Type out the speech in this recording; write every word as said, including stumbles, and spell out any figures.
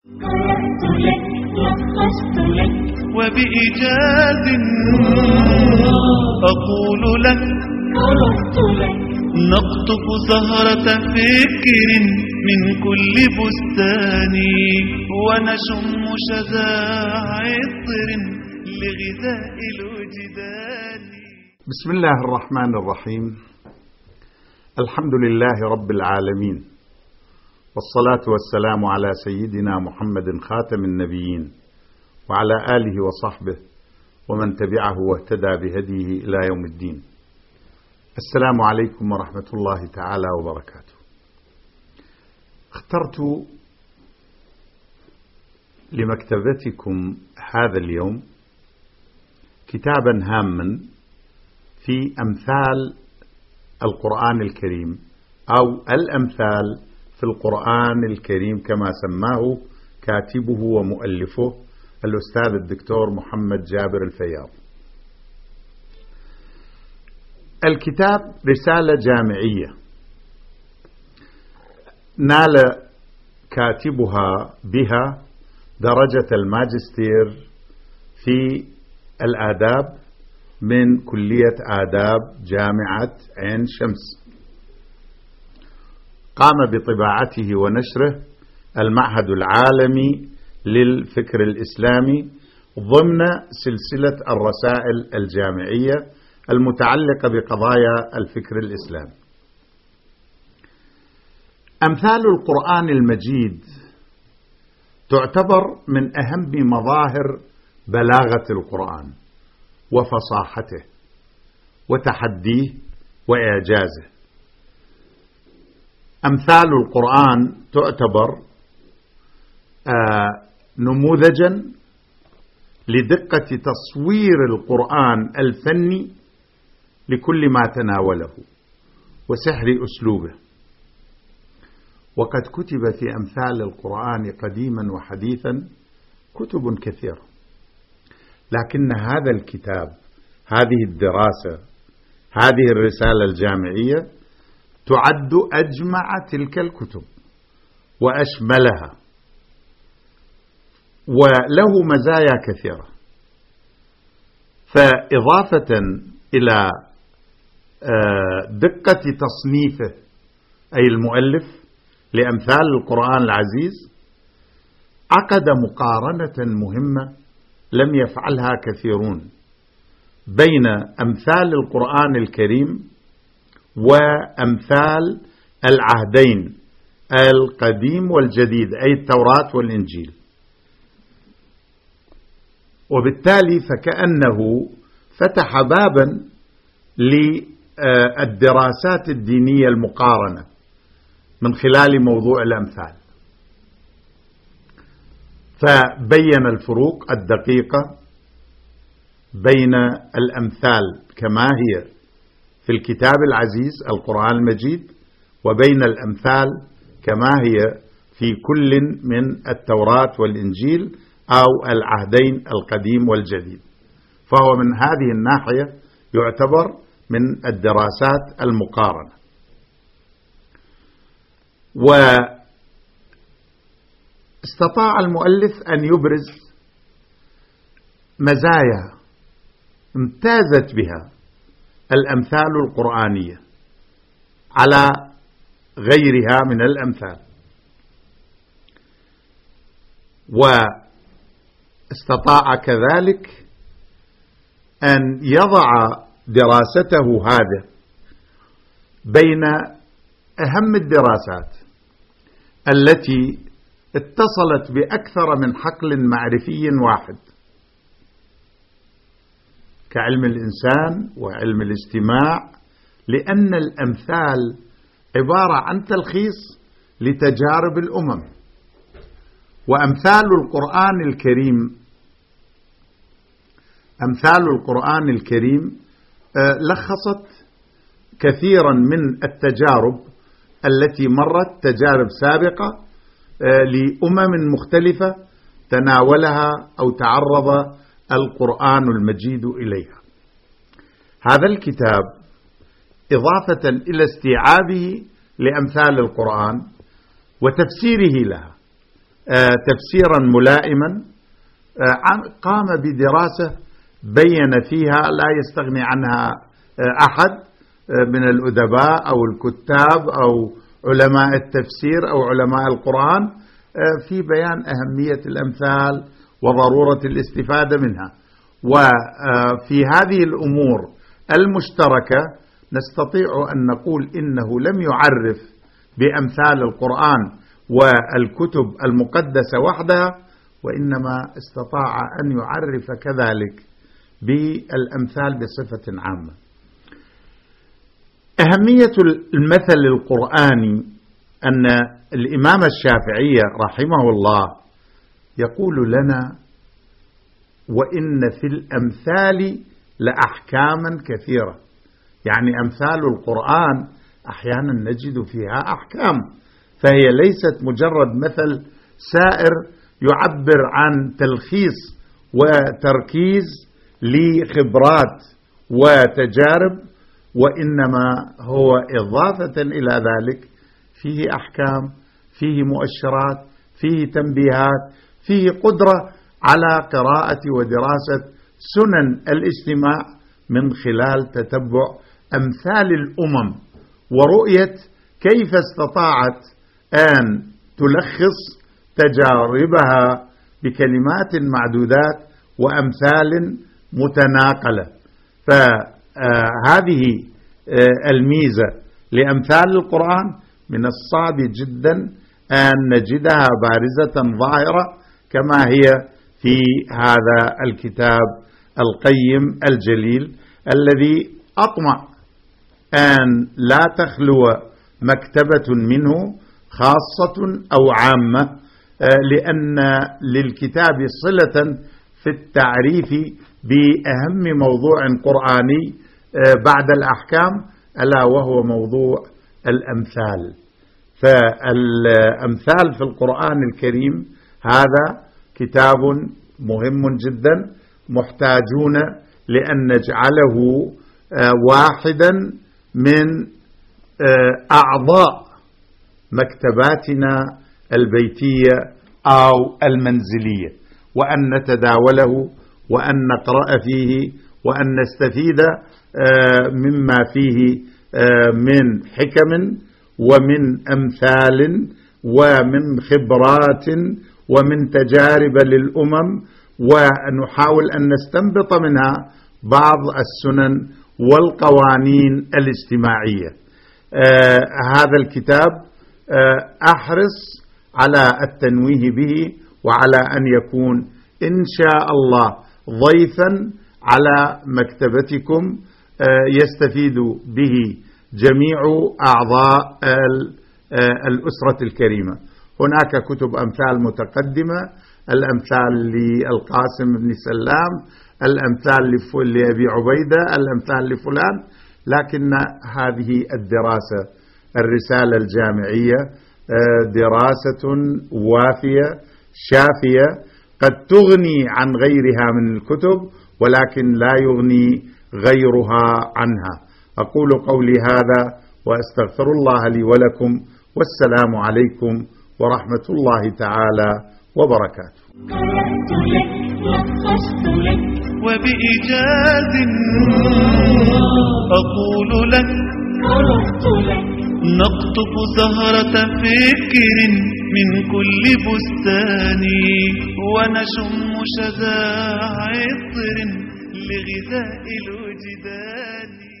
قرأت لك لخصت لك وبإيجاز أقول لك قرأت لك نقطف زهرة فكر من كل بستان ونشم شذا عطر لغذاء الوجدان. بسم الله الرحمن الرحيم. الحمد لله رب العالمين، والصلاة والسلام على سيدنا محمد خاتم النبيين وعلى آله وصحبه ومن تبعه واهتدى بهديه إلى يوم الدين. السلام عليكم ورحمة الله تعالى وبركاته. اخترت لمكتبتكم هذا اليوم كتابا هاما في أمثال القرآن الكريم أو الأمثال في القرآن الكريم كما سماه كاتبه ومؤلفه الأستاذ الدكتور محمد جابر الفياض. الكتاب رسالة جامعية نال كاتبها بها درجة الماجستير في الآداب من كلية آداب جامعة عين شمس. قام بطباعته ونشره المعهد العالمي للفكر الإسلامي ضمن سلسلة الرسائل الجامعية المتعلقة بقضايا الفكر الإسلامي. أمثال القرآن المجيد تعتبر من أهم مظاهر بلاغة القرآن وفصاحته وتحديه وإعجازه. أمثال القرآن تعتبر آه نموذجا لدقة تصوير القرآن الفني لكل ما تناوله وسحر أسلوبه. وقد كتب في أمثال القرآن قديما وحديثا كتب كثيرة، لكن هذا الكتاب، هذه الدراسة، هذه الرسالة الجامعية تعد أجمع تلك الكتب وأشملها، وله مزايا كثيرة. فإضافة إلى دقة تصنيفه أي المؤلف لأمثال القرآن العزيز، عقد مقارنة مهمة لم يفعلها كثيرون بين أمثال القرآن الكريم وأمثال العهدين القديم والجديد أي التوراة والإنجيل. وبالتالي فكأنه فتح بابا للدراسات الدينية المقارنة من خلال موضوع الأمثال، فبين الفروق الدقيقة بين الأمثال كما هي في الكتاب العزيز القرآن المجيد وبين الأمثال كما هي في كل من التوراة والإنجيل أو العهدين القديم والجديد. فهو من هذه الناحية يعتبر من الدراسات المقارنة. واستطاع المؤلف أن يبرز مزايا امتازت بها الأمثال القرآنية على غيرها من الأمثال، واستطاع كذلك أن يضع دراسته هذه بين أهم الدراسات التي اتصلت بأكثر من حقل معرفي واحد كعلم الإنسان وعلم الاجتماع، لأن الأمثال عبارة عن تلخيص لتجارب الأمم. وأمثال القرآن الكريم أمثال القرآن الكريم لخصت كثيرا من التجارب التي مرت، تجارب سابقة لأمم مختلفة تناولها أو تعرض القرآن المجيد إليها. هذا الكتاب إضافة إلى استيعابه لأمثال القرآن وتفسيره لها تفسيرا ملائما، قام بدراسة بين فيها لا يستغني عنها أحد من الأدباء أو الكتاب أو علماء التفسير أو علماء القرآن في بيان أهمية الأمثال وضرورة الاستفادة منها. وفي هذه الأمور المشتركة نستطيع أن نقول إنه لم يعرف بأمثال القرآن والكتب المقدسة وحدها، وإنما استطاع أن يعرف كذلك بالأمثال بصفة عامة. أهمية المثل القرآني أن الإمام الشافعي رحمه الله يقول لنا: وإن في الأمثال لأحكاما كثيرة. يعني أمثال القرآن أحيانا نجد فيها أحكام، فهي ليست مجرد مثل سائر يعبر عن تلخيص وتركيز لخبرات وتجارب، وإنما هو إضافة إلى ذلك فيه أحكام، فيه مؤشرات، فيه تنبيهات، فيه قدرة على قراءة ودراسة سنن الاجتماع من خلال تتبع أمثال الأمم ورؤية كيف استطاعت أن تلخص تجاربها بكلمات معدودات وأمثال متناقلة. فهذه الميزة لأمثال القرآن من الصعب جدا أن نجدها بارزة ظاهرة كما هي في هذا الكتاب القيم الجليل، الذي أطمع أن لا تخلو مكتبة منه خاصة أو عامة، لأن للكتاب صلة في التعريف بأهم موضوع قرآني بعد الأحكام، ألا وهو موضوع الأمثال. فالأمثال في القرآن الكريم هذا كتاب مهم جدا، محتاجون لأن نجعله واحدا من أعضاء مكتباتنا البيتية أو المنزلية، وأن نتداوله وأن نقرأ فيه وأن نستفيد مما فيه من حكم ومن أمثال ومن خبرات ومن تجارب للأمم، ونحاول أن نستنبط منها بعض السنن والقوانين الاجتماعية. هذا الكتاب أحرص على التنويه به وعلى أن يكون إن شاء الله ضيفا على مكتبتكم يستفيد به جميع أعضاء الأسرة الكريمة. هناك كتب أمثال متقدمة، الأمثال للقاسم بن سلام، الأمثال لأبي عبيدة، الأمثال لفلان، لكن هذه الدراسة الرسالة الجامعية دراسة وافية شافية قد تغني عن غيرها من الكتب، ولكن لا يغني غيرها عنها. أقول قولي هذا وأستغفر الله لي ولكم، والسلام عليكم ورحمة الله تعالى وبركاته. قرأت لك لخصت لك وبإيجاز أقول لك قرأت لك نقطف زهرة فكر من كل بستان، ونشم شذا عطر لغذاء الوجدان.